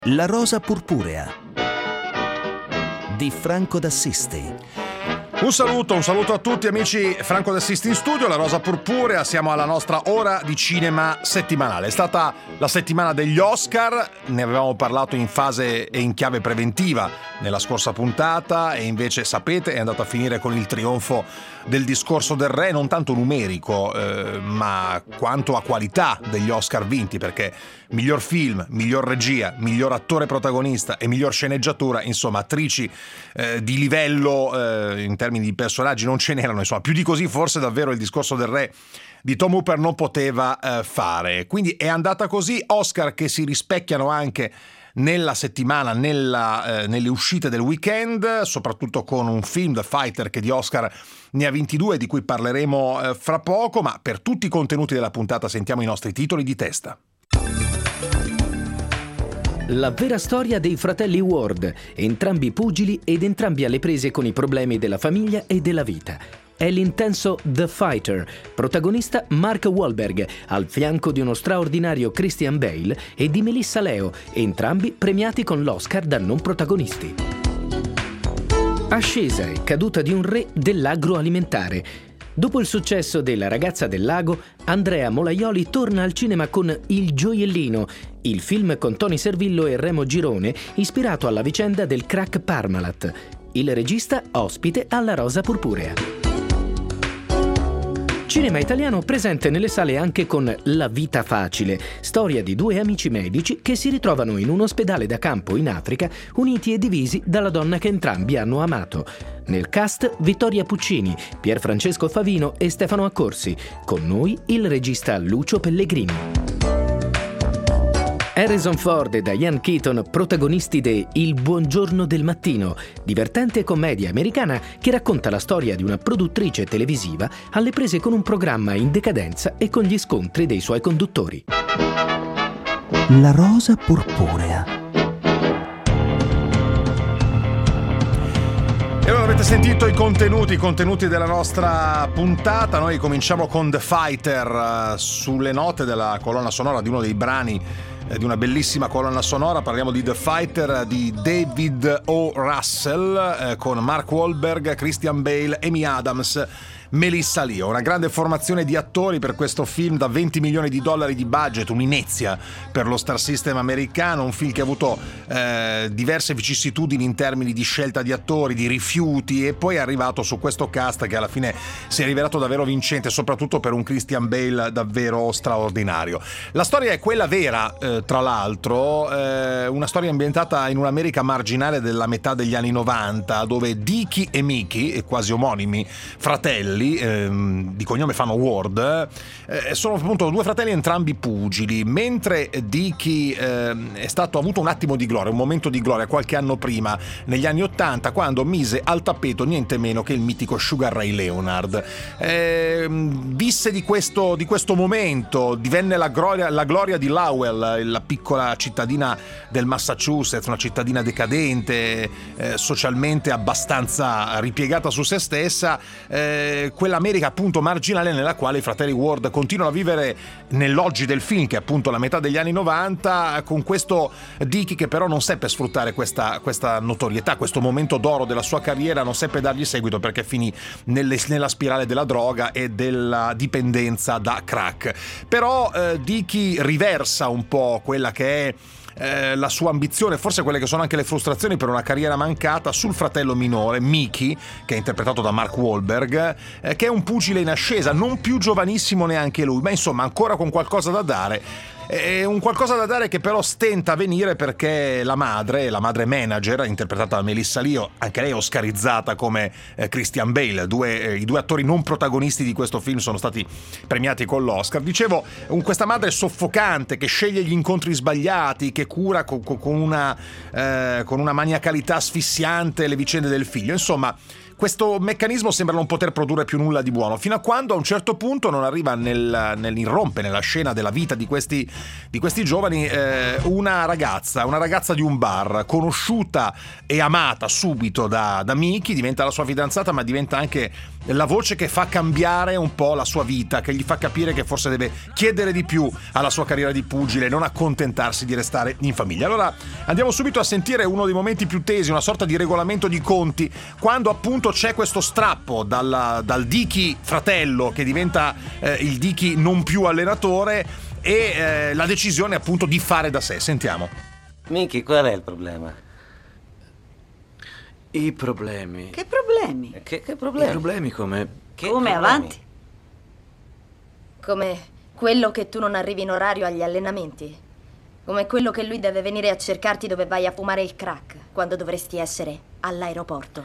La rosa purpurea di Franco d'Assisti. Un saluto a tutti amici, Franco d'Assisti in studio, La Rosa Purpurea, siamo alla nostra ora di cinema settimanale. È stata la settimana degli Oscar, ne avevamo parlato in fase e in chiave preventiva nella scorsa puntata e invece sapete è andata a finire con il trionfo del Discorso del Re, non tanto numerico ma quanto a qualità degli Oscar vinti, perché miglior film, miglior regia, miglior attore protagonista e miglior sceneggiatura, insomma attrici di livello in termini di personaggi non ce n'erano, insomma più di così forse davvero il Discorso del Re di Tom Hooper non poteva fare. Quindi è andata così, Oscar che si rispecchiano anche nella settimana, nelle uscite del weekend, soprattutto con un film, The Fighter, che di Oscar ne ha 22, di cui parleremo fra poco, ma per tutti i contenuti della puntata sentiamo i nostri titoli di testa. La vera storia dei fratelli Ward, entrambi pugili ed entrambi alle prese con i problemi della famiglia e della vita. È l'intenso The Fighter, protagonista Mark Wahlberg, al fianco di uno straordinario Christian Bale e di Melissa Leo, entrambi premiati con l'Oscar da non protagonisti. Ascesa e caduta di un re dell'agroalimentare. Dopo il successo della Ragazza del Lago, Andrea Molaioli torna al cinema con Il Gioiellino, il film con Tony Servillo e Remo Girone, ispirato alla vicenda del crack Parmalat. Il regista ospite alla Rosa Purpurea. Cinema italiano presente nelle sale anche con La vita facile, storia di due amici medici che si ritrovano in un ospedale da campo in Africa, uniti e divisi dalla donna che entrambi hanno amato. Nel cast Vittoria Puccini, Pierfrancesco Favino e Stefano Accorsi. Con noi il regista Lucio Pellegrini. Harrison Ford e Diane Keaton, protagonisti de Il buongiorno del mattino, divertente commedia americana che racconta la storia di una produttrice televisiva alle prese con un programma in decadenza e con gli scontri dei suoi conduttori. La rosa purpurea. E allora avete sentito i contenuti della nostra puntata. Noi cominciamo con The Fighter, sulle note della colonna sonora di uno dei brani di una bellissima colonna sonora. Parliamo di The Fighter di David O. Russell con Mark Wahlberg, Christian Bale, Amy Adams, Melissa Leo. Una grande formazione di attori per questo film da $20 milioni di budget, un'inezia per lo star system americano, un film che ha avuto diverse vicissitudini in termini di scelta di attori, di rifiuti, e poi è arrivato su questo cast che alla fine si è rivelato davvero vincente, soprattutto per un Christian Bale davvero straordinario. La storia è quella vera, tra l'altro, una storia ambientata in un'America marginale della metà degli anni 90, dove Dickie e Mickey, quasi omonimi fratelli, di cognome fanno Ward, sono appunto due fratelli entrambi pugili. Mentre Dickie ha avuto un attimo di gloria, un momento di gloria qualche anno prima, negli anni 80, quando mise al tappeto niente meno che il mitico Sugar Ray Leonard. Visse di questo momento, divenne la gloria di Lowell, la piccola cittadina del Massachusetts, una cittadina decadente, socialmente abbastanza ripiegata su se stessa, quell'America appunto marginale nella quale i fratelli Ward continuano a vivere nell'oggi del film, che è appunto la metà degli anni 90, con questo Dickie che però non seppe sfruttare questa notorietà, questo momento d'oro della sua carriera, non seppe dargli seguito perché finì nella spirale della droga e della dipendenza da crack. Però Dickie riversa un po' quella che è la sua ambizione, forse quelle che sono anche le frustrazioni per una carriera mancata, sul fratello minore Mickey, che è interpretato da Mark Wahlberg, che è un pugile in ascesa, non più giovanissimo neanche lui, ma insomma ancora con qualcosa da dare. È un qualcosa da dare che però stenta a venire perché la madre manager, interpretata da Melissa Leo, anche lei oscarizzata come Christian Bale, i due attori non protagonisti di questo film sono stati premiati con l'Oscar. Dicevo, questa madre soffocante che sceglie gli incontri sbagliati, che cura con una maniacalità asfissiante le vicende del figlio. Insomma, questo meccanismo sembra non poter produrre più nulla di buono, fino a quando a un certo punto non arriva nell'irrompe nella scena della vita di questi giovani una ragazza di un bar, conosciuta e amata subito da Mickey, diventa la sua fidanzata, ma diventa anche la voce che fa cambiare un po' la sua vita, che gli fa capire che forse deve chiedere di più alla sua carriera di pugile e non accontentarsi di restare in famiglia. Allora andiamo subito a sentire uno dei momenti più tesi, una sorta di regolamento di conti, quando appunto c'è questo strappo dal Dicky fratello che diventa il Dicky non più allenatore e la decisione appunto di fare da sé. Sentiamo. Mickey, qual è il problema? I problemi. Che problemi? Che problemi? I problemi come... Come avanti? Come quello che tu non arrivi in orario agli allenamenti. Come quello che lui deve venire a cercarti dove vai a fumare il crack, quando dovresti essere all'aeroporto.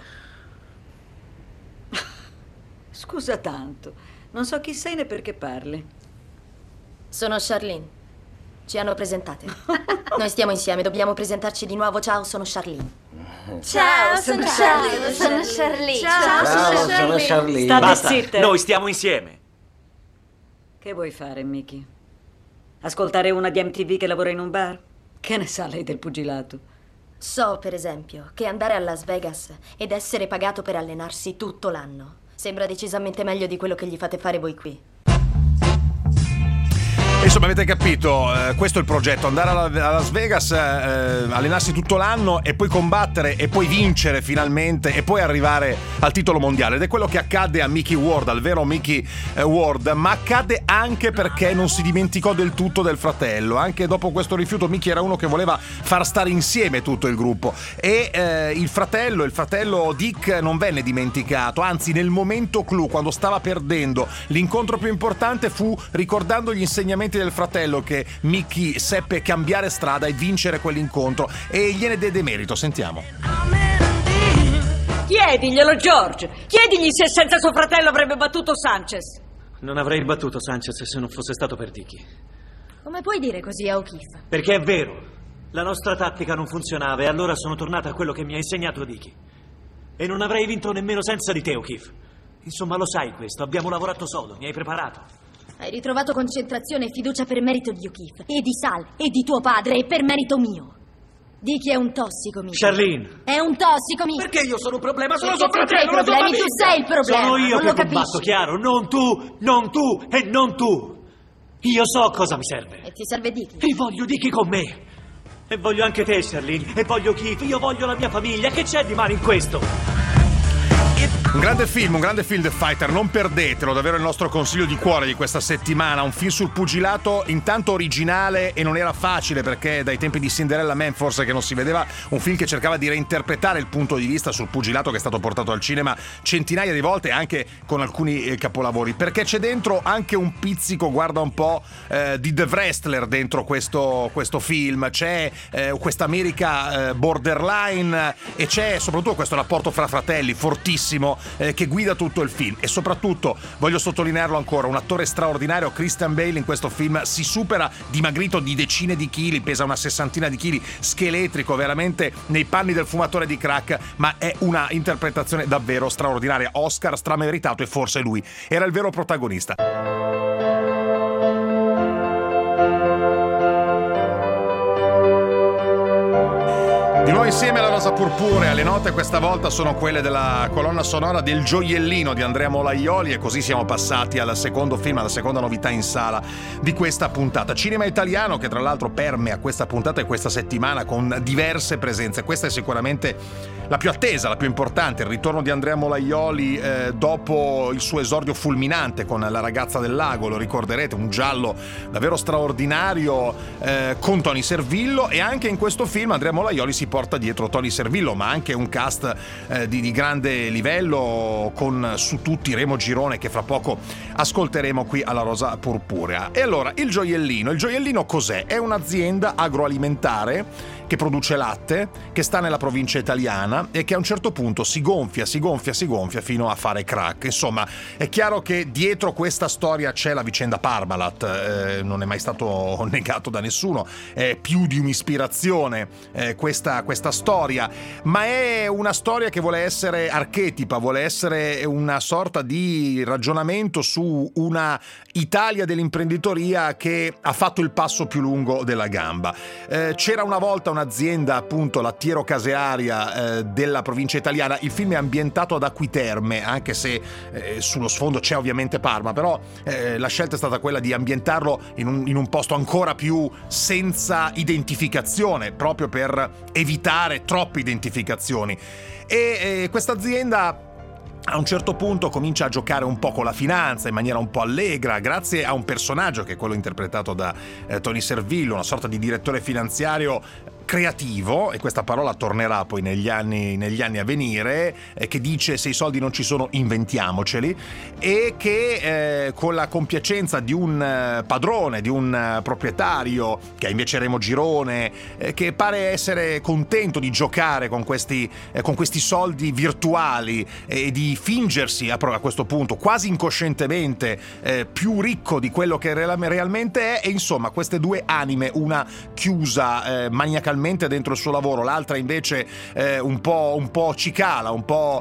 Scusa tanto, non so chi sei né perché parli. Sono Charlene. Ci hanno presentate. Noi stiamo insieme, dobbiamo presentarci di nuovo. Ciao, sono Charlene. Ciao, sono Charlie. Sono Charlie. Ciao, sono Charlie. State Basta, zitte. noi stiamo insieme. Che vuoi fare, Mickey? Ascoltare una di MTV che lavora in un bar? Che ne sa lei del pugilato? So, per esempio, che andare a Las Vegas ed essere pagato per allenarsi tutto l'anno sembra decisamente meglio di quello che gli fate fare voi qui. Insomma, avete capito, questo è il progetto: andare a Las Vegas, allenarsi tutto l'anno e poi combattere e poi vincere finalmente e poi arrivare al titolo mondiale. Ed è quello che accadde a Mickey Ward, al vero Mickey Ward, ma accadde anche perché non si dimenticò del tutto del fratello. Anche dopo questo rifiuto Mickey era uno che voleva far stare insieme tutto il gruppo e il fratello Dick non venne dimenticato, anzi nel momento clou, quando stava perdendo, l'incontro più importante fu, ricordando gli insegnamenti del fratello, che Mickey seppe cambiare strada e vincere quell'incontro e gliene diede merito. Sentiamo. Chiediglielo, George! Chiedigli se senza suo fratello avrebbe battuto Sanchez. Non avrei battuto Sanchez se non fosse stato per Dicky. Come puoi dire così a O'Keefe? Perché è vero, la nostra tattica non funzionava e allora sono tornata a quello che mi ha insegnato Dicky. E non avrei vinto nemmeno senza di te, O'Keefe. Insomma, lo sai questo, abbiamo lavorato sodo, mi hai preparato. Hai ritrovato concentrazione e fiducia per merito di O'Keefe e di Sal e di tuo padre e per merito mio. Dicky è un tossico, Mickey. Charlene! È un tossico, Mickey. Perché io sono un problema? Sono Perché suo fratello, tu hai problemi, tu sei il problema. Sono io non che lo combatto, capisci. chiaro? Non tu e non tu. Io so cosa mi serve. E ti serve Dicky. E voglio Dicky con me. E voglio anche te, Charlene. E voglio Keith. Io voglio la mia famiglia. Che c'è di male in questo? Un grande film The Fighter, non perdetelo, davvero il nostro consiglio di cuore di questa settimana. Un film sul pugilato, intanto originale, e non era facile perché dai tempi di Cinderella Man forse che non si vedeva un film che cercava di reinterpretare il punto di vista sul pugilato che è stato portato al cinema centinaia di volte, anche con alcuni capolavori, perché c'è dentro anche un pizzico, guarda un po', di The Wrestler dentro questo film. C'è questa America borderline e c'è soprattutto questo rapporto fra fratelli fortissimo che guida tutto il film. E soprattutto, voglio sottolinearlo ancora, un attore straordinario, Christian Bale in questo film si supera, dimagrito di decine di chili, pesa una 60 di chili, scheletrico, veramente nei panni del fumatore di crack, ma è una interpretazione davvero straordinaria. Oscar strameritato e forse lui era il vero protagonista. Di nuovo insieme alla Rosa Purpurea, le note questa volta sono quelle della colonna sonora del Gioiellino di Andrea Molaioli, e così siamo passati al secondo film, alla seconda novità in sala di questa puntata. Cinema italiano che tra l'altro permea questa puntata e questa settimana con diverse presenze. Questa è sicuramente la più attesa, la più importante, il ritorno di Andrea Molaioli dopo il suo esordio fulminante con La ragazza del lago, lo ricorderete, un giallo davvero straordinario con Tony Servillo, e anche in questo film Andrea Molaioli si porta dietro Tony Servillo, ma anche un cast di grande livello con su tutti Remo Girone, che fra poco ascolteremo qui alla Rosa Purpurea. E allora, il Gioiellino cos'è? È un'azienda agroalimentare che produce latte, che sta nella provincia italiana e che a un certo punto si gonfia fino a fare crack. Insomma, è chiaro che dietro questa storia c'è la vicenda Parmalat, non è mai stato negato da nessuno, è più di un'ispirazione questa storia, ma è una storia che vuole essere archetipa, vuole essere una sorta di ragionamento su una Italia dell'imprenditoria che ha fatto il passo più lungo della gamba. C'era una volta un'azienda, appunto, lattiero-casearia della provincia italiana. Il film è ambientato ad Acquiterme, anche se sullo sfondo c'è ovviamente Parma, però la scelta è stata quella di ambientarlo in un posto ancora più senza identificazione, proprio per evitare troppe identificazioni. E questa azienda a un certo punto comincia a giocare un po' con la finanza in maniera un po' allegra, grazie a un personaggio che è quello interpretato da Tony Servillo, una sorta di direttore finanziario creativo, e questa parola tornerà poi negli anni a venire, che dice: se i soldi non ci sono, inventiamoceli, e che con la compiacenza di un padrone, di un proprietario, che è invece Remo Girone, che pare essere contento di giocare con questi soldi virtuali e di fingersi a questo punto quasi incoscientemente più ricco di quello che realmente è. E insomma, queste due anime, una chiusa maniacalmente dentro il suo lavoro, l'altra invece un po' cicala, un po'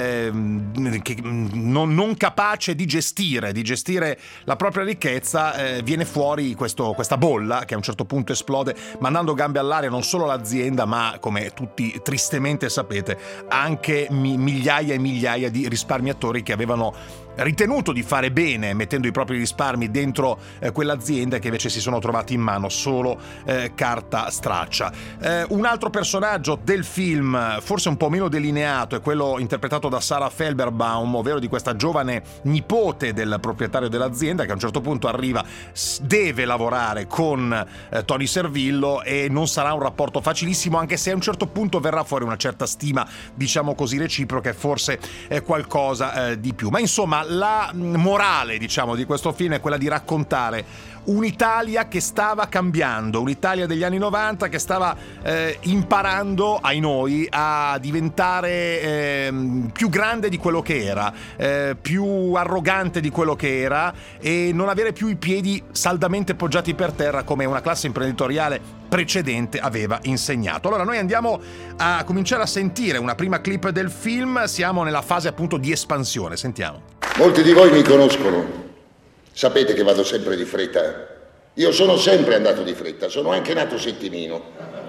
non capace di gestire la propria ricchezza, viene fuori questa bolla che a un certo punto esplode, mandando gambe all'aria non solo l'azienda, ma, come tutti tristemente sapete, anche migliaia e migliaia di risparmiatori che avevano ritenuto di fare bene mettendo i propri risparmi dentro quell'azienda, che invece si sono trovati in mano solo carta straccia. Un altro personaggio del film, forse un po' meno delineato, è quello interpretato da Sarah Felberbaum, ovvero di questa giovane nipote del proprietario dell'azienda, che a un certo punto arriva, deve lavorare con Tony Servillo, e non sarà un rapporto facilissimo, anche se a un certo punto verrà fuori una certa stima, diciamo così, reciproca, e forse è qualcosa di più. Ma insomma, la morale, diciamo, di questo film è quella di raccontare un'Italia che stava cambiando, un'Italia degli anni 90 che stava imparando, ai noi, a diventare più grande di quello che era, più arrogante di quello che era, e non avere più i piedi saldamente poggiati per terra come una classe imprenditoriale precedente aveva insegnato. Allora noi andiamo a cominciare a sentire una prima clip del film, siamo nella fase appunto di espansione, sentiamo. Molti di voi mi conoscono, sapete che vado sempre di fretta. Io sono sempre andato di fretta, sono anche nato settimino,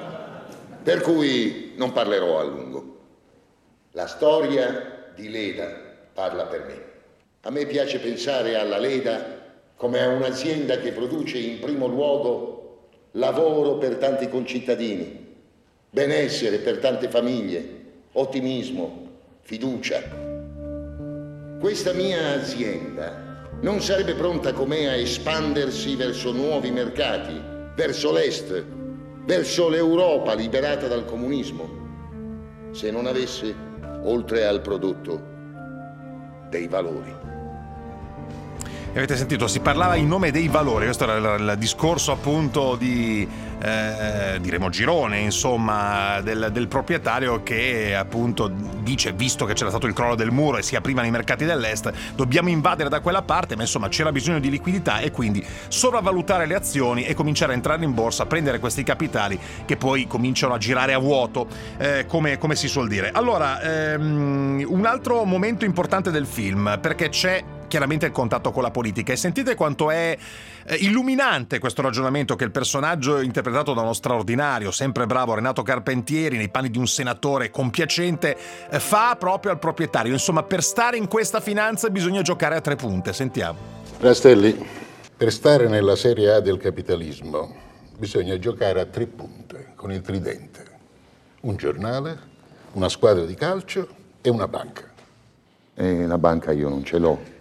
per cui non parlerò a lungo. La storia di Leda parla per me. A me piace pensare alla Leda come a un'azienda che produce in primo luogo lavoro per tanti concittadini, benessere per tante famiglie, ottimismo, fiducia. Questa mia azienda non sarebbe pronta come a espandersi verso nuovi mercati, verso l'Est, verso l'Europa liberata dal comunismo, se non avesse, oltre al prodotto, dei valori. Avete sentito, si parlava in nome dei valori, questo era il discorso appunto di Remo Girone, insomma, del proprietario, che appunto dice: visto che c'era stato il crollo del muro e si aprivano i mercati dell'est, dobbiamo invadere da quella parte, ma insomma c'era bisogno di liquidità, e quindi sopravvalutare le azioni e cominciare a entrare in borsa, prendere questi capitali che poi cominciano a girare a vuoto, come si suol dire. Allora, un altro momento importante del film, perché c'è chiaramente il contatto con la politica, e sentite quanto è illuminante questo ragionamento che il personaggio interpretato da uno straordinario, sempre bravo Renato Carpentieri, nei panni di un senatore compiacente, fa proprio al proprietario. Insomma, per stare in questa finanza bisogna giocare a tre punte. Sentiamo. Rastelli, per stare nella Serie A del capitalismo bisogna giocare a tre punte con il tridente: un giornale, una squadra di calcio e una banca. E la banca io non ce l'ho.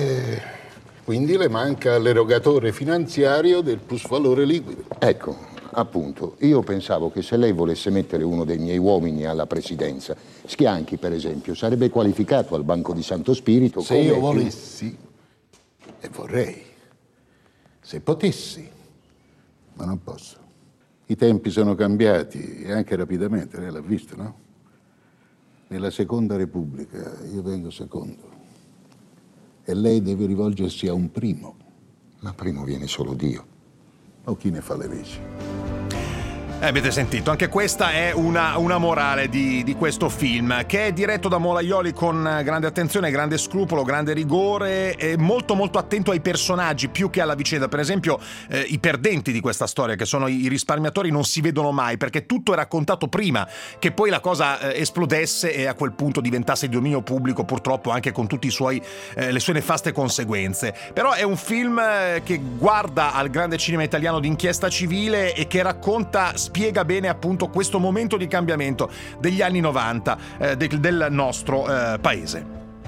Quindi le manca l'erogatore finanziario del plusvalore liquido. Ecco, appunto, io pensavo che se lei volesse mettere uno dei miei uomini alla presidenza, Schianchi per esempio, sarebbe qualificato al Banco di Santo Spirito. Se io volessi, e vorrei, se potessi, ma non posso. I tempi sono cambiati e anche rapidamente, lei l'ha visto, no? Nella Seconda Repubblica io vengo secondo e lei deve rivolgersi a un primo. Ma primo viene solo Dio. O chi ne fa le veci. Avete sentito, anche questa è una morale di questo film, che è diretto da Molaioli con grande attenzione, grande scrupolo, grande rigore, e molto molto attento ai personaggi più che alla vicenda. Per esempio i perdenti di questa storia, che sono i risparmiatori, non si vedono mai, perché tutto è raccontato prima che poi la cosa esplodesse e a quel punto diventasse di dominio pubblico, purtroppo anche con tutti le sue nefaste conseguenze. Però è un film che guarda al grande cinema italiano d'inchiesta civile e che spiega bene appunto questo momento di cambiamento degli anni 90 del nostro paese.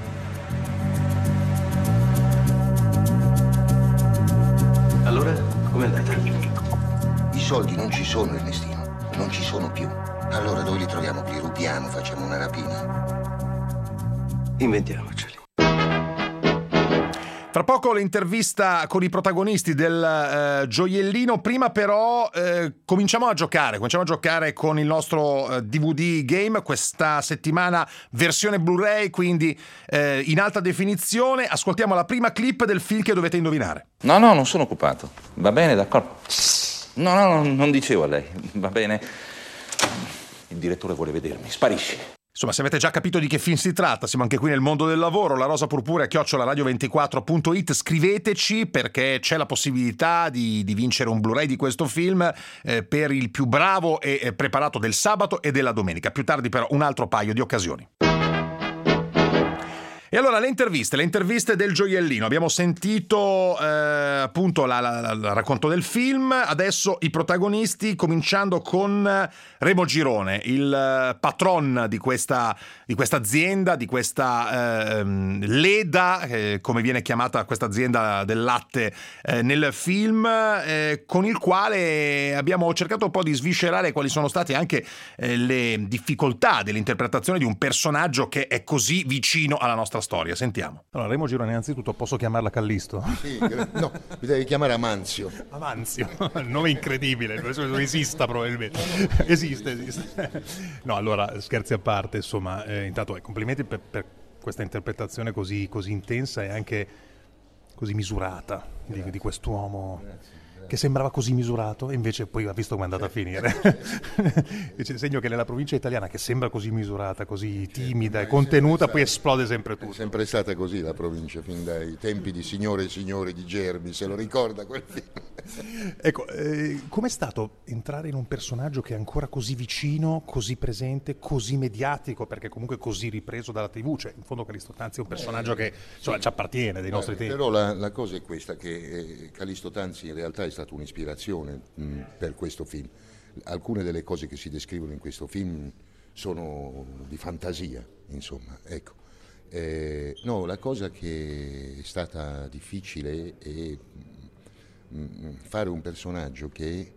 Allora, com'è andata? I soldi non ci sono, Ernestino, non ci sono più. Allora dove li troviamo? Li rubiamo, facciamo una rapina. Inventiamoceli. Fra poco l'intervista con i protagonisti del gioiellino. Prima però cominciamo a giocare con il nostro DVD game, questa settimana versione Blu-ray, quindi in alta definizione. Ascoltiamo la prima clip del film che dovete indovinare. No, non sono occupato. Va bene, d'accordo. No, non dicevo a lei. Va bene. Il direttore vuole vedermi. Sparisci. Insomma, se avete già capito di che film si tratta, siamo anche qui nel mondo del lavoro. La rosa purpurea @radio24.it. Scriveteci, perché c'è la possibilità di vincere un Blu-ray di questo film per il più bravo e preparato del sabato e della domenica. Più tardi però un altro paio di occasioni. E allora le interviste del gioiellino. Abbiamo sentito appunto il racconto del film. Adesso i protagonisti, cominciando con Remo Girone, il patron di questa azienda, di questa Leda, come viene chiamata questa azienda del latte nel film, con il quale abbiamo cercato un po' di sviscerare quali sono state anche le difficoltà dell'interpretazione di un personaggio che è così vicino alla nostra storia. Sentiamo. Allora, Remo Girone, innanzitutto posso chiamarla Callisto? Sì, no, mi devi chiamare Amanzio. Amanzio, il nome incredibile, non esista probabilmente. Esiste. No, allora, scherzi a parte, insomma, intanto complimenti per questa interpretazione così intensa e anche così misurata di quest'uomo. Grazie. Che sembrava così misurato e invece poi ha visto come è andata a finire. C'è segno che nella provincia italiana, che sembra così misurata, così timida e contenuta, poi esplode sempre tutto. È sempre stata così la provincia, fin dai tempi di Signore e Signori di Gerbi, se lo ricorda quel film. Ecco, com'è stato entrare in un personaggio che è ancora così vicino, così presente, così mediatico, perché comunque così ripreso dalla TV? Cioè, in fondo Callisto Tanzi è un personaggio che insomma, ci appartiene dei nostri tempi. Però la cosa è questa, che Callisto Tanzi in realtà è stata un'ispirazione per questo film. Alcune delle cose che si descrivono in questo film sono di fantasia, insomma, ecco. No, la cosa che è stata difficile è fare un personaggio che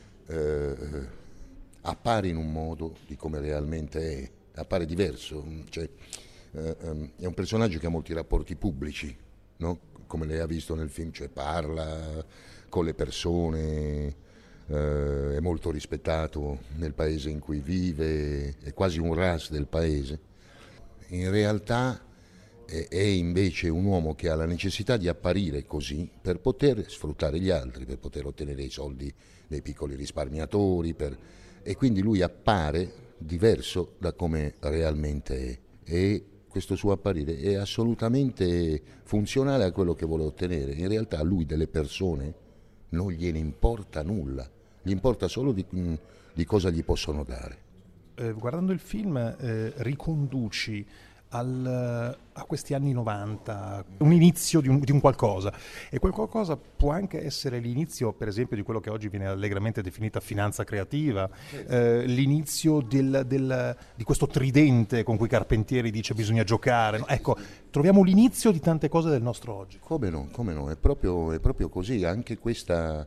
appare in un modo di come realmente è, appare diverso, cioè è un personaggio che ha molti rapporti pubblici, no? Come lei ha visto nel film, cioè parla con le persone, è molto rispettato nel paese in cui vive, è quasi un ras del paese. In realtà è invece un uomo che ha la necessità di apparire così per poter sfruttare gli altri, per poter ottenere i soldi dei piccoli risparmiatori, e quindi lui appare diverso da come realmente è. E questo suo apparire è assolutamente funzionale a quello che vuole ottenere. In realtà a lui delle persone non gliene importa nulla, gli importa solo di cosa gli possono dare. Guardando il film riconduci a questi anni 90, un inizio di un qualcosa, e quel qualcosa può anche essere l'inizio, per esempio, di quello che oggi viene allegramente definita finanza creativa, l'inizio di questo tridente con cui Carpentieri dice bisogna giocare, no? Ecco, troviamo l'inizio di tante cose del nostro oggi. Come no, è proprio così, anche questa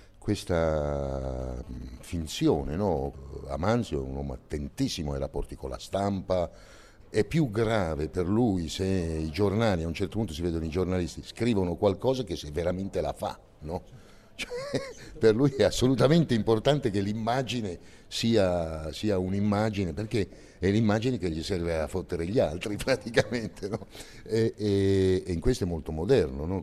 finzione, no? Amanzio è un uomo attentissimo ai rapporti con la stampa. È più grave per lui se i giornali, a un certo punto si vedono i giornalisti, scrivono qualcosa che se veramente la fa, no? Cioè, per lui è assolutamente importante che l'immagine sia un'immagine, perché è l'immagine che gli serve a fottere gli altri praticamente, no? E in questo è molto moderno, no?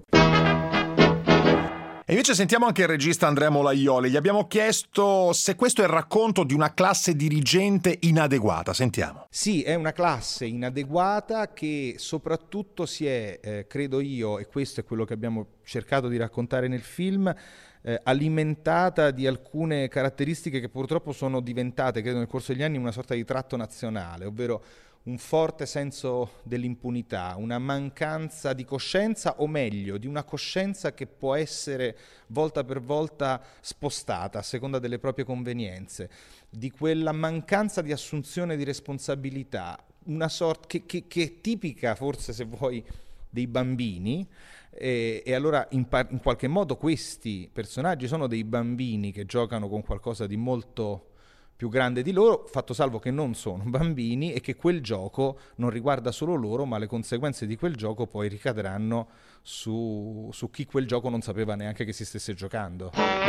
E invece sentiamo anche il regista Andrea Molaioli. Gli abbiamo chiesto se questo è il racconto di una classe dirigente inadeguata. Sentiamo. Sì, è una classe inadeguata che soprattutto si è, credo io, e questo è quello che abbiamo cercato di raccontare nel film, alimentata di alcune caratteristiche che purtroppo sono diventate, credo nel corso degli anni, una sorta di tratto nazionale, ovvero un forte senso dell'impunità, una mancanza di coscienza, o meglio, di una coscienza che può essere volta per volta spostata a seconda delle proprie convenienze, di quella mancanza di assunzione di responsabilità, una sorta che è tipica, forse se vuoi, dei bambini. E allora in qualche modo questi personaggi sono dei bambini che giocano con qualcosa di molto più grande di loro, fatto salvo che non sono bambini e che quel gioco non riguarda solo loro, ma le conseguenze di quel gioco poi ricadranno su chi quel gioco non sapeva neanche che si stesse giocando.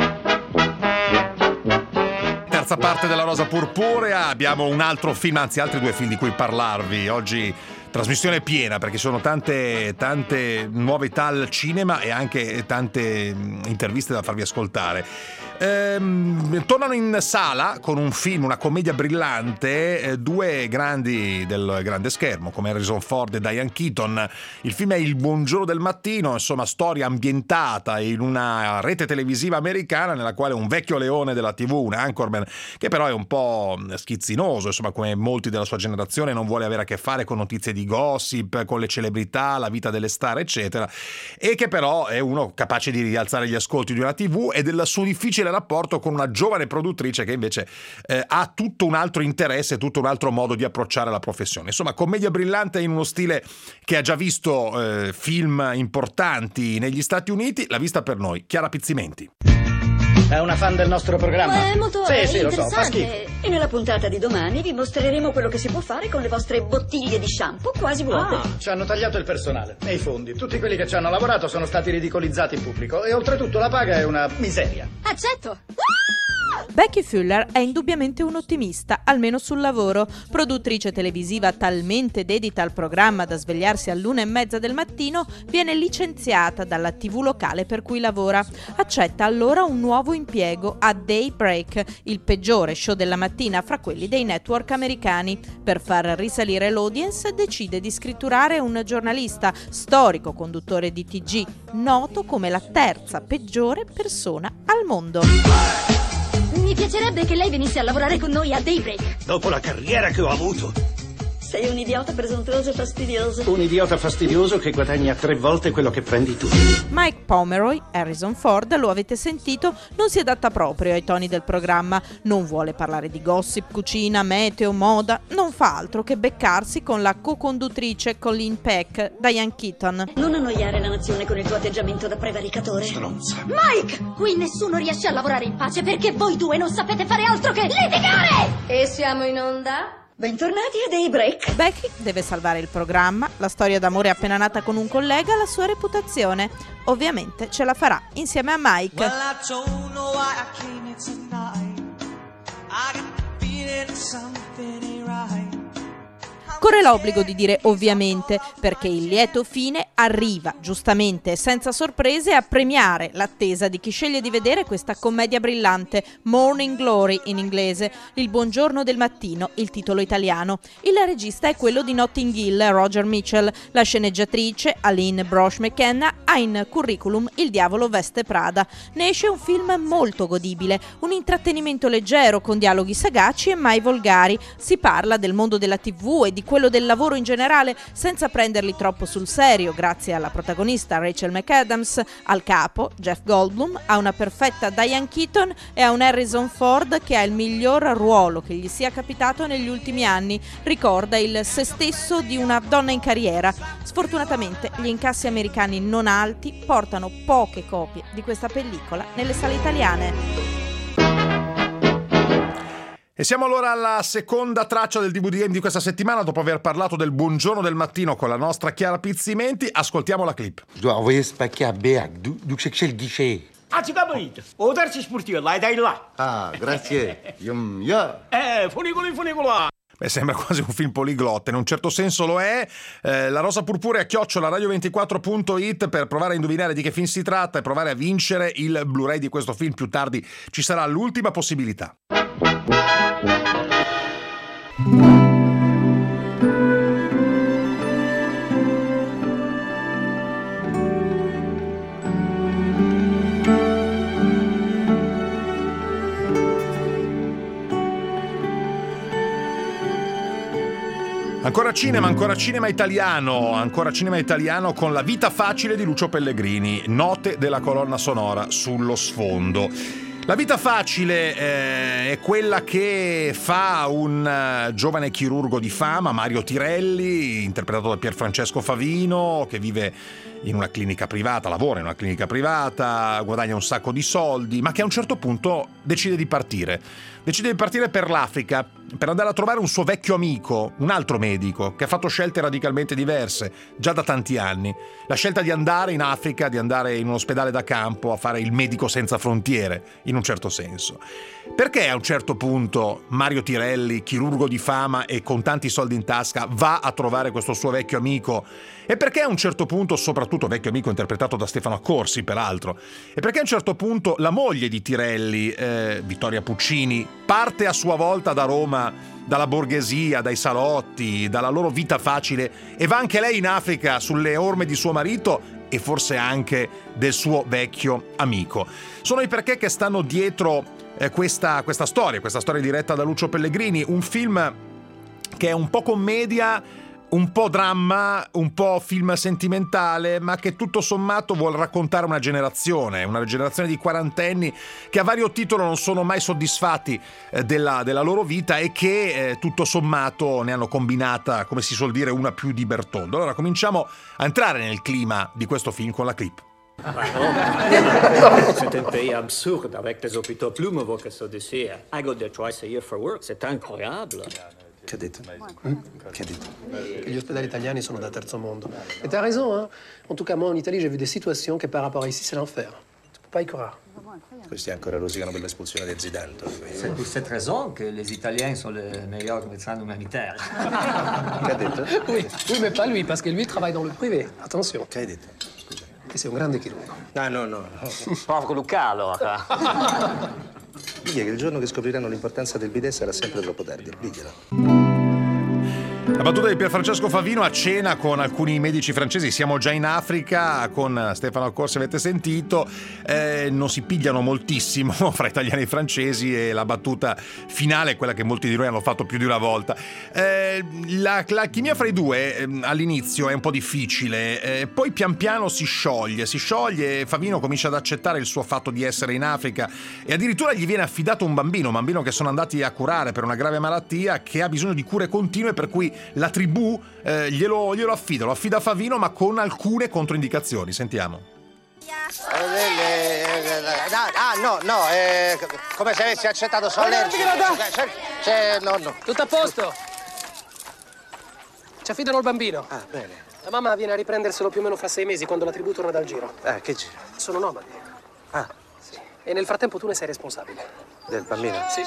Terza parte della Rosa Purpurea, abbiamo un altro film, anzi altri due film di cui parlarvi oggi. Trasmissione piena, perché sono tante novità al cinema e anche tante interviste da farvi ascoltare. Tornano in sala con un film, una commedia brillante, due grandi del grande schermo come Harrison Ford e Diane Keaton. Il film è Il buongiorno del mattino, insomma storia ambientata in una rete televisiva americana nella quale un vecchio leone della TV, un anchorman, che però è un po' schizzinoso, insomma come molti della sua generazione, non vuole avere a che fare con notizie di gossip, con le celebrità, la vita delle star eccetera, e che però è uno capace di rialzare gli ascolti di una TV e del suo difficile rapporto con una giovane produttrice che invece ha tutto un altro interesse, tutto un altro modo di approcciare la professione. Insomma, commedia brillante in uno stile che ha già visto film importanti negli Stati Uniti. L'ha vista per noi Chiara Pizzimenti. È una fan del nostro programma? È molto sì, lo so, fa schifo. E nella puntata di domani vi mostreremo quello che si può fare con le vostre bottiglie di shampoo quasi vuote. Ci hanno tagliato il personale e i fondi. Tutti quelli che ci hanno lavorato sono stati ridicolizzati in pubblico e oltretutto la paga è una miseria. Accetto! Becky Fuller è indubbiamente un'ottimista, almeno sul lavoro. Produttrice televisiva talmente dedita al programma da svegliarsi all'1:30 del mattino, viene licenziata dalla TV locale per cui lavora. Accetta allora un nuovo impiego a Daybreak, il peggiore show della mattina fra quelli dei network americani. Per far risalire l'audience decide di scritturare un giornalista, storico conduttore di TG, noto come la terza peggiore persona al mondo. Mi piacerebbe che lei venisse a lavorare con noi a Daybreak. Dopo la carriera che ho avuto. Sei un idiota presuntuoso e fastidioso. Un idiota fastidioso che guadagna 3 volte quello che prendi tu. Mike Pomeroy, Harrison Ford, lo avete sentito, non si adatta proprio ai toni del programma. Non vuole parlare di gossip, cucina, meteo, moda. Non fa altro che beccarsi con la co-conduttrice Colleen Peck, Diane Keaton. Non annoiare la nazione con il tuo atteggiamento da prevaricatore. Stronza. Mike! Qui nessuno riesce a lavorare in pace perché voi due non sapete fare altro che litigare! E siamo in onda? Bentornati a Daybreak. Becky deve salvare il programma, la storia d'amore appena nata con un collega, la sua reputazione. Ovviamente ce la farà insieme a Mike. Well, I don't know why I came here tonight. I got the feeling something ain't right. Corre l'obbligo di dire ovviamente, perché il lieto fine arriva, giustamente e senza sorprese, a premiare l'attesa di chi sceglie di vedere questa commedia brillante, Morning Glory in inglese, Il buongiorno del mattino, il titolo italiano. Il regista è quello di Notting Hill, Roger Mitchell. La sceneggiatrice, Aline Brosh McKenna, ha in curriculum Il diavolo veste Prada. Ne esce un film molto godibile, un intrattenimento leggero con dialoghi sagaci e mai volgari. Si parla del mondo della TV e di quello del lavoro in generale senza prenderli troppo sul serio, grazie alla protagonista Rachel McAdams, al capo Jeff Goldblum, a una perfetta Diane Keaton e a un Harrison Ford che ha il miglior ruolo che gli sia capitato negli ultimi anni. Ricorda il se stesso di una donna in carriera. Sfortunatamente gli incassi americani non alti portano poche copie di questa pellicola nelle sale italiane. E siamo allora alla seconda traccia del DVD di questa settimana. Dopo aver parlato del buongiorno del mattino con la nostra Chiara Pizzimenti, ascoltiamo la clip. Je dois envoyer ce paquet à Béac. D'où que c'est le guichet? ci capito. O terzo sportivo, dai là. Ah, grazie. Funicolo. Beh, sembra quasi un film poliglotta, in un certo senso lo è. La Rosa Purpurea @radio24.it per provare a indovinare di che film si tratta e provare a vincere il Blu-ray di questo film. Più tardi ci sarà l'ultima possibilità. Ancora cinema italiano con La vita facile di Lucio Pellegrini, note della colonna sonora sullo sfondo. La vita facile è quella che fa un giovane chirurgo di fama, Mario Tirelli, interpretato da Pierfrancesco Favino, che vive in una clinica privata, lavora in una clinica privata, guadagna un sacco di soldi, ma che a un certo punto decide di partire per l'Africa, per andare a trovare un suo vecchio amico, un altro medico, che ha fatto scelte radicalmente diverse, già da tanti anni. La scelta di andare in Africa, di andare in un ospedale da campo a fare il medico senza frontiere, in un certo senso. Perché a un certo punto Mario Tirelli, chirurgo di fama e con tanti soldi in tasca, va a trovare questo suo vecchio amico? E perché a un certo punto, soprattutto vecchio amico interpretato da Stefano Accorsi, peraltro, e perché a un certo punto la moglie di Tirelli, Vittoria Puccini, parte a sua volta da Roma, dalla borghesia, dai salotti, dalla loro vita facile, e va anche lei in Africa sulle orme di suo marito e forse anche del suo vecchio amico. Sono i perché che stanno dietro questa storia diretta da Lucio Pellegrini, un film che è un po' commedia, un po' dramma, un po' film sentimentale, ma che tutto sommato vuol raccontare una generazione di quarantenni che a vario titolo non sono mai soddisfatti della loro vita e che tutto sommato ne hanno combinata, come si suol dire, una più di Bertoldo. Allora cominciamo a entrare nel clima di questo film con la clip. C'est un pays absurde avec des hôpitaux plus mauvais que ceux d'ici. I go there twice a year for work. C'est incroyable. Che ha detto? Che ha detto? Che gli ospedali italiani sono da terzo mondo. Et t'as raison, hein. En tout cas, moi, en Italie, j'ai vu des situations che par rapport à ici, c'est l'enfer. Tu peux pas y croire. Questi ancora rosicano per l'espulsione di Zidane. C'est pour cette raison que les Italiens sont les meilleurs médecins humanitaires. Che ha detto? Oui, mais pas lui, parce que lui travaille dans le privé. Attention. Che hai detto? Che sei un grande chirurgo. Ah, no. Porco Luca, allora. Digli che il giorno che scopriranno l'importanza del bidet sarà sempre troppo tardi. Diglielo. La battuta di Pierfrancesco Favino a cena con alcuni medici francesi. Siamo già in Africa con Stefano Accorsi, avete sentito, non si pigliano moltissimo fra italiani e francesi, e la battuta finale è quella che molti di noi hanno fatto più di una volta. La chimia fra i due all'inizio è un po' difficile, poi pian piano si scioglie e Favino comincia ad accettare il suo fatto di essere in Africa e addirittura gli viene affidato un bambino che sono andati a curare per una grave malattia che ha bisogno di cure continue, per cui la tribù glielo affida, lo affida a Favino, ma con alcune controindicazioni. Sentiamo. No, come se avessi accettato solo allergico. No. Tutto a posto. Ci affidano il bambino. Ah, bene. La mamma viene a riprenderselo più o meno fra 6 mesi, quando la tribù torna dal giro. Che giro? Sono nomadi. Ah. Sì. E nel frattempo tu ne sei responsabile. Del bambino? Sì.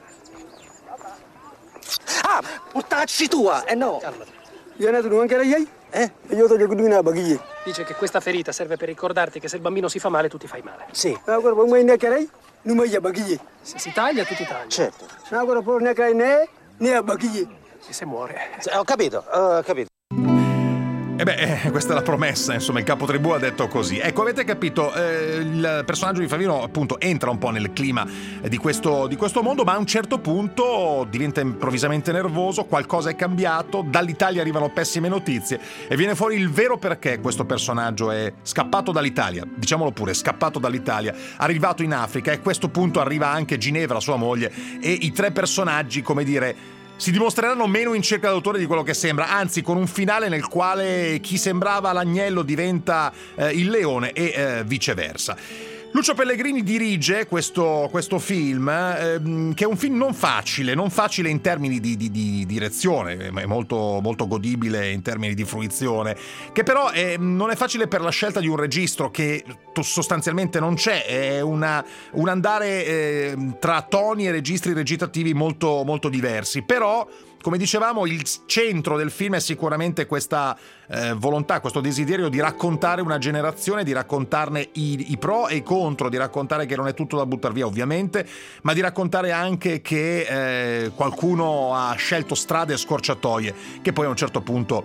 Ah, puttacci tua! No. Calmati. Dice che questa ferita serve per ricordarti che se il bambino si fa male, tu ti fai male. Sì. Se si taglia, tu ti tagli. Certo. E se muore. Ho capito. Questa è la promessa, insomma, il capo tribù ha detto così. Ecco, avete capito, il personaggio di Favino appunto entra un po' nel clima di questo mondo, ma a un certo punto diventa improvvisamente nervoso, qualcosa è cambiato, dall'Italia arrivano pessime notizie e viene fuori il vero perché questo personaggio è scappato dall'Italia, diciamolo pure, scappato dall'Italia, arrivato in Africa, e a questo punto arriva anche Ginevra, sua moglie, e i tre personaggi, come dire, si dimostreranno meno in cerca d'autore di quello che sembra, anzi con un finale nel quale chi sembrava l'agnello diventa il leone e viceversa. Lucio Pellegrini dirige questo film, che è un film non facile in termini di direzione, è molto, molto godibile in termini di fruizione, che però non è facile per la scelta di un registro che sostanzialmente non c'è, è un andare tra toni e registri recitativi molto, molto diversi, però come dicevamo il centro del film è sicuramente questa volontà, questo desiderio di raccontare una generazione, di raccontarne i pro e i contro, di raccontare che non è tutto da buttare via ovviamente, ma di raccontare anche che qualcuno ha scelto strade e scorciatoie che poi a un certo punto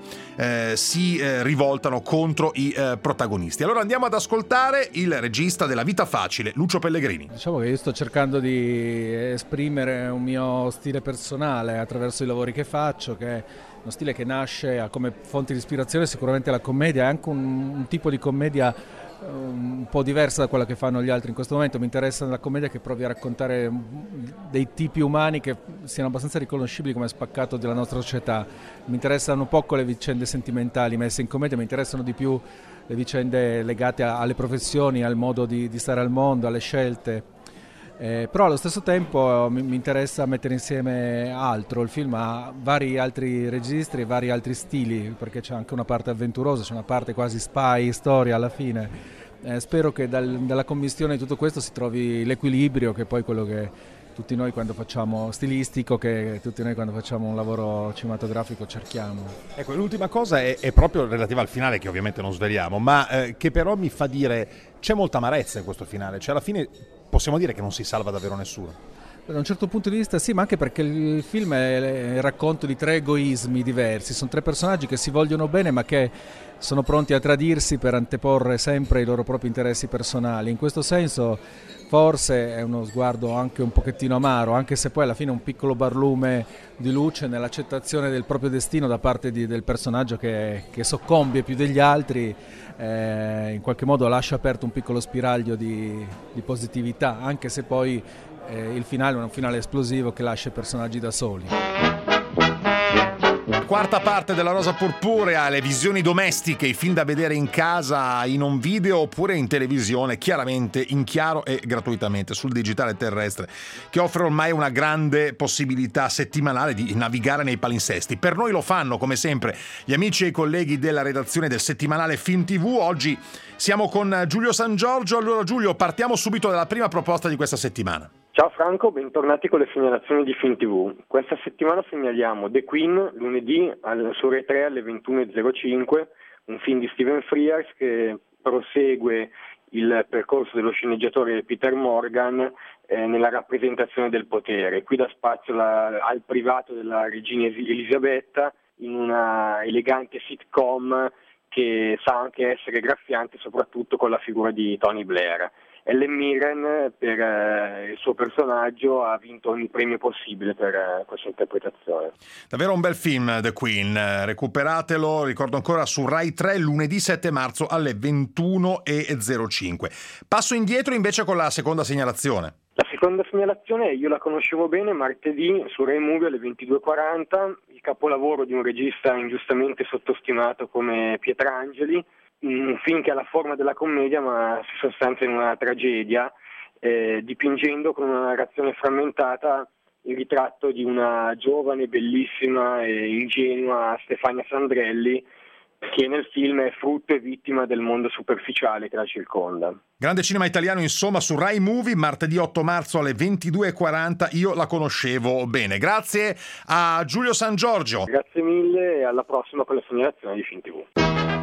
si rivoltano contro i protagonisti. Allora andiamo ad ascoltare il regista della Vita Facile, Lucio Pellegrini. Diciamo che io sto cercando di esprimere un mio stile personale attraverso i lavori che faccio, che è uno stile che nasce come fonte di ispirazione sicuramente la commedia, è anche un tipo di commedia un po' diversa da quella che fanno gli altri in questo momento. Mi interessa la commedia che provi a raccontare dei tipi umani che siano abbastanza riconoscibili come spaccato della nostra società. Mi interessano poco le vicende sentimentali messe in commedia, mi interessano di più le vicende legate alle professioni, al modo di stare al mondo, alle scelte. Però allo stesso tempo mi interessa mettere insieme altro. Il film ha vari altri registri e vari altri stili, perché c'è anche una parte avventurosa, c'è una parte quasi spy, storia alla fine. Spero che dalla commistione di tutto questo si trovi l'equilibrio, che è poi quello che tutti noi quando facciamo stilistico, che tutti noi quando facciamo un lavoro cinematografico cerchiamo. Ecco, l'ultima cosa è proprio relativa al finale, che ovviamente non sveliamo, ma che però mi fa dire c'è molta amarezza in questo finale, cioè alla fine possiamo dire che non si salva davvero nessuno. Da un certo punto di vista sì, ma anche perché il film è il racconto di 3 egoismi diversi, sono 3 personaggi che si vogliono bene ma che sono pronti a tradirsi per anteporre sempre i loro propri interessi personali. In questo senso forse è uno sguardo anche un pochettino amaro, anche se poi alla fine è un piccolo barlume di luce nell'accettazione del proprio destino da parte del personaggio che soccombe più degli altri, in qualche modo lascia aperto un piccolo spiraglio di positività, anche se poi il finale è un finale esplosivo che lascia i personaggi da soli. Quarta parte della Rosa Purpurea, le visioni domestiche, i film da vedere in casa, in home video oppure in televisione, chiaramente in chiaro e gratuitamente sul digitale terrestre, che offre ormai una grande possibilità settimanale di navigare nei palinsesti. Per noi lo fanno, come sempre, gli amici e i colleghi della redazione del settimanale Film TV. Oggi siamo con Giulio San Giorgio. Allora Giulio, partiamo subito dalla prima proposta di questa settimana. Ciao Franco, bentornati con le segnalazioni di Film TV. Questa settimana segnaliamo The Queen, lunedì su Rai 3 alle 21.05, un film di Stephen Frears che prosegue il percorso dello sceneggiatore Peter Morgan nella rappresentazione del potere. Qui dà spazio al privato della regina Elisabetta in una elegante sitcom che sa anche essere graffiante, soprattutto con la figura di Tony Blair. Helen Mirren per il suo personaggio ha vinto ogni premio possibile per questa interpretazione. Davvero un bel film The Queen, recuperatelo, ricordo ancora, su Rai 3 lunedì 7 marzo alle 21.05. Passo indietro invece con la seconda segnalazione. La seconda segnalazione io la conoscevo bene, martedì su Rai Movie alle 22.40, il capolavoro di un regista ingiustamente sottostimato come Pietrangeli, un film che ha la forma della commedia ma si sostanzia in una tragedia, dipingendo con una narrazione frammentata il ritratto di una giovane, bellissima e ingenua Stefania Sandrelli, che nel film è frutto e vittima del mondo superficiale che la circonda. Grande cinema italiano, insomma, su Rai Movie, martedì 8 marzo alle 22.40. Io la conoscevo bene. Grazie a Giulio San Giorgio. Grazie mille e alla prossima con la segnalazione di Film TV.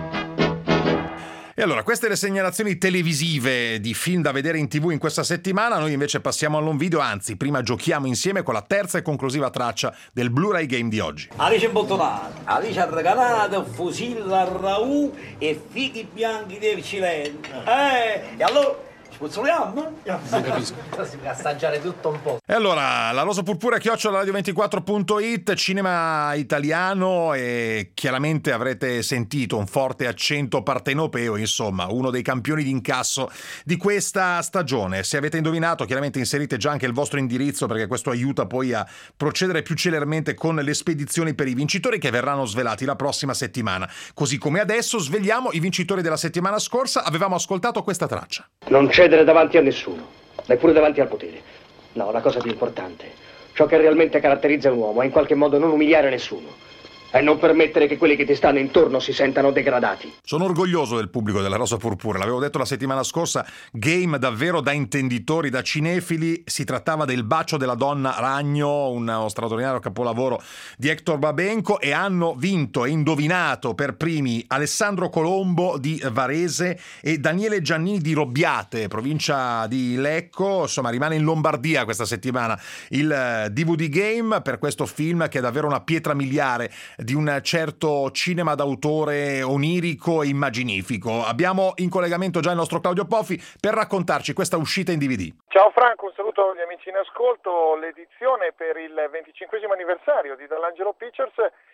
E allora, queste le segnalazioni televisive di film da vedere in TV in questa settimana. Noi invece passiamo all'home video, anzi, prima giochiamo insieme con la terza e conclusiva traccia del Blu-ray Game di oggi. Alice Bottonata, Alice Arregalata, Fusilla Raù e Fichi Bianchi del Cilento. E allora... Spuzzoliamo? Non capisco. Si può assaggiare tutto un po'. E allora, la Rosa Purpurea @radio24.it, cinema italiano, e chiaramente avrete sentito un forte accento partenopeo, insomma, uno dei campioni di incasso di questa stagione. Se avete indovinato, chiaramente inserite già anche il vostro indirizzo, perché questo aiuta poi a procedere più celermente con le spedizioni per i vincitori che verranno svelati la prossima settimana. Così come adesso sveliamo i vincitori della settimana scorsa. Avevamo ascoltato questa traccia. Non c'è cedere davanti a nessuno, neppure davanti al potere. No, la cosa più importante, ciò che realmente caratterizza un uomo è in qualche modo non umiliare nessuno e non permettere che quelli che ti stanno intorno si sentano degradati. Sono orgoglioso del pubblico della Rosa Purpura, l'avevo detto la settimana scorsa, Game davvero da intenditori, da cinefili, si trattava del Bacio della donna ragno, uno straordinario capolavoro di Hector Babenco, e hanno vinto e indovinato per primi Alessandro Colombo di Varese e Daniele Giannini di Robbiate, provincia di Lecco. Insomma, rimane in Lombardia questa settimana il DVD Game per questo film che è davvero una pietra miliare di un certo cinema d'autore onirico e immaginifico. Abbiamo in collegamento già il nostro Claudio Poffi per raccontarci questa uscita in DVD. Ciao Franco, un saluto agli amici in ascolto. L'edizione per il 25° anniversario di Dall'Angelo Pictures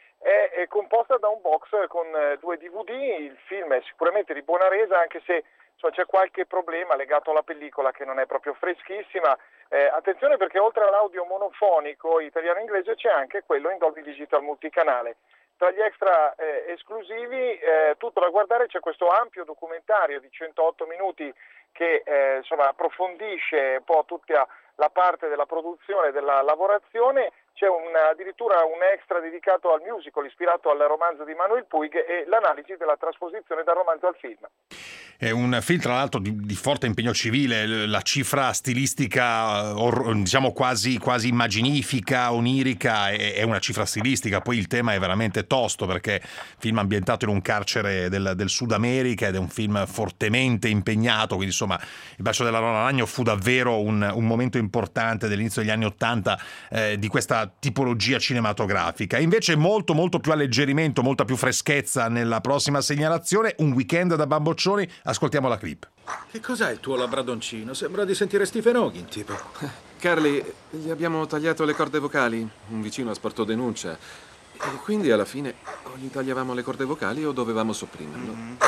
è composta da un box con 2 DVD. Il film è sicuramente di buona resa, anche se c'è qualche problema legato alla pellicola che non è proprio freschissima. Attenzione, perché oltre all'audio monofonico italiano-inglese c'è anche quello in Dolby Digital multicanale. Tra gli extra esclusivi, tutto da guardare, c'è questo ampio documentario di 108 minuti che approfondisce un po' tutta la parte della produzione e della lavorazione. C'è addirittura un extra dedicato al musical ispirato al romanzo di Manuel Puig e l'analisi della trasposizione dal romanzo al film. È un film tra l'altro di forte impegno civile, la cifra stilistica diciamo quasi immaginifica, onirica, è una cifra stilistica. Poi il tema è veramente tosto perché film ambientato in un carcere del Sud America ed è un film fortemente impegnato, quindi insomma Il Bacio della donna ragno fu davvero un momento importante dell'inizio degli anni '80 di questa tipologia cinematografica. Invece molto più alleggerimento, molta più freschezza nella prossima segnalazione, Un weekend da bamboccioni. Ascoltiamo la clip. Che cos'è il tuo labradoncino? Sembra di sentire Stephen Hawking, tipo. Carly, gli abbiamo tagliato le corde vocali. Un vicino ha sporto denuncia. E quindi alla fine o gli tagliavamo le corde vocali o dovevamo sopprimerlo.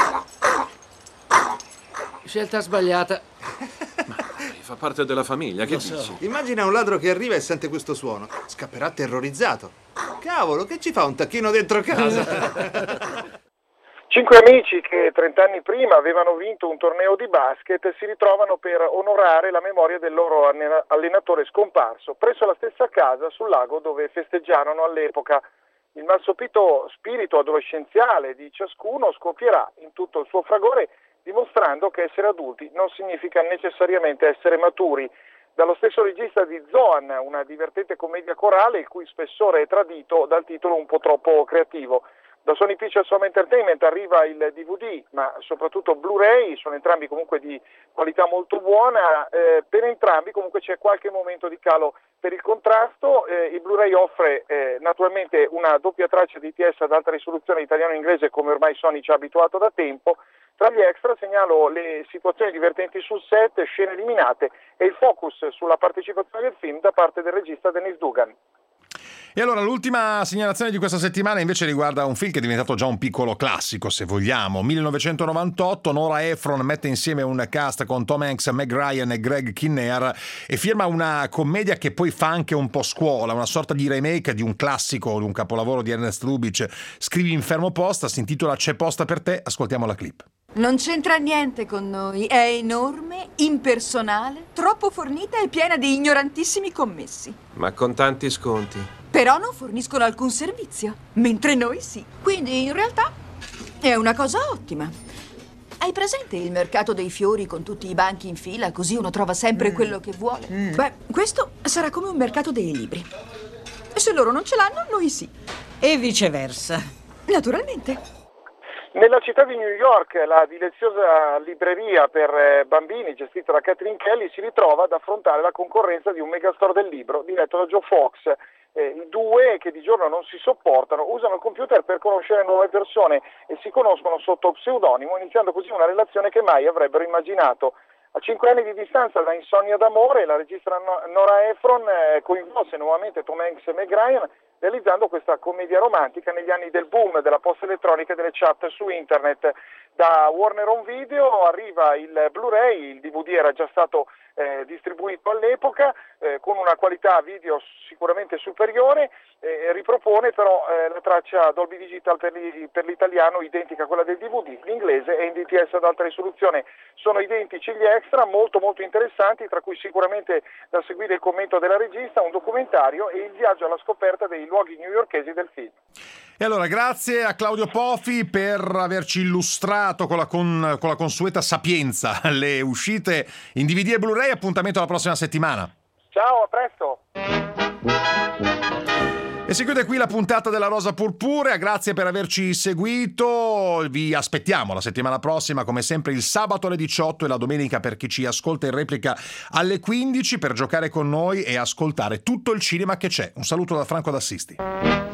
Scelta sbagliata. Fa parte della famiglia, che dici? Immagina un ladro che arriva e sente questo suono. Scapperà terrorizzato. Cavolo, che ci fa un tacchino dentro casa? 5 amici che 30 anni prima avevano vinto un torneo di basket si ritrovano per onorare la memoria del loro allenatore scomparso presso la stessa casa sul lago dove festeggiarono all'epoca. Il malsopito spirito adolescenziale di ciascuno scoppierà in tutto il suo fragore, dimostrando che essere adulti non significa necessariamente essere maturi. Dallo stesso regista di Zoan, una divertente commedia corale il cui spessore è tradito dal titolo un po' troppo creativo. Da Sony Pictures Home Entertainment arriva il DVD, ma soprattutto Blu-ray, sono entrambi comunque di qualità molto buona. Per entrambi comunque c'è qualche momento di calo per il contrasto. Il Blu-ray offre naturalmente una doppia traccia DTS ad alta risoluzione italiano-inglese, come ormai Sony ci ha abituato da tempo. Tra gli extra segnalo le situazioni divertenti sul set, scene eliminate e il focus sulla partecipazione del film da parte del regista Dennis Dugan. E allora l'ultima segnalazione di questa settimana invece riguarda un film che è diventato già un piccolo classico, se vogliamo. 1998, Nora Ephron mette insieme un cast con Tom Hanks, Meg Ryan e Greg Kinnear e firma una commedia che poi fa anche un po' scuola, una sorta di remake di un classico, di un capolavoro di Ernest Lubitsch, Scrivi Infermo Posta, si intitola C'è posta per te. Ascoltiamo la clip. Non c'entra niente con noi, è enorme, impersonale, troppo fornita e piena di ignorantissimi commessi. Ma con tanti sconti. Però non forniscono alcun servizio, mentre noi sì. Quindi in realtà è una cosa ottima. Hai presente il mercato dei fiori con tutti i banchi in fila, così uno trova sempre quello che vuole? Beh, questo sarà come un mercato dei libri. E se loro non ce l'hanno, noi sì. E viceversa. Naturalmente. Nella città di New York, la deliziosa libreria per bambini gestita da Catherine Kelly si ritrova ad affrontare la concorrenza di un megastore del libro diretto da Joe Fox. I due, che di giorno non si sopportano, usano il computer per conoscere nuove persone e si conoscono sotto pseudonimo, iniziando così una relazione che mai avrebbero immaginato. A 5 anni di distanza da Insonnia d'amore, la regista Nora Ephron coinvolse nuovamente Tom Hanks e Meg Ryan, realizzando questa commedia romantica negli anni del boom della posta elettronica e delle chat su internet. Da Warner Home Video arriva il Blu-ray, il DVD era già stato distribuito all'epoca, con una qualità video sicuramente superiore, ripropone però la traccia Dolby Digital per l'italiano identica a quella del DVD, l'inglese è in DTS ad alta risoluzione. Sono identici gli extra, molto molto interessanti, tra cui sicuramente da seguire il commento della regista, un documentario e il viaggio alla scoperta dei luoghi newyorkesi del film. E allora grazie a Claudio Pofi per averci illustrato con la consueta sapienza le uscite in DVD e Blu-ray. Appuntamento alla prossima settimana. Ciao, a presto. E si chiude qui la puntata della Rosa Purpurea, grazie per averci seguito, vi aspettiamo la settimana prossima come sempre il sabato alle 18 e la domenica per chi ci ascolta in replica alle 15 per giocare con noi e ascoltare tutto il cinema che c'è. Un saluto da Franco D'Assisti.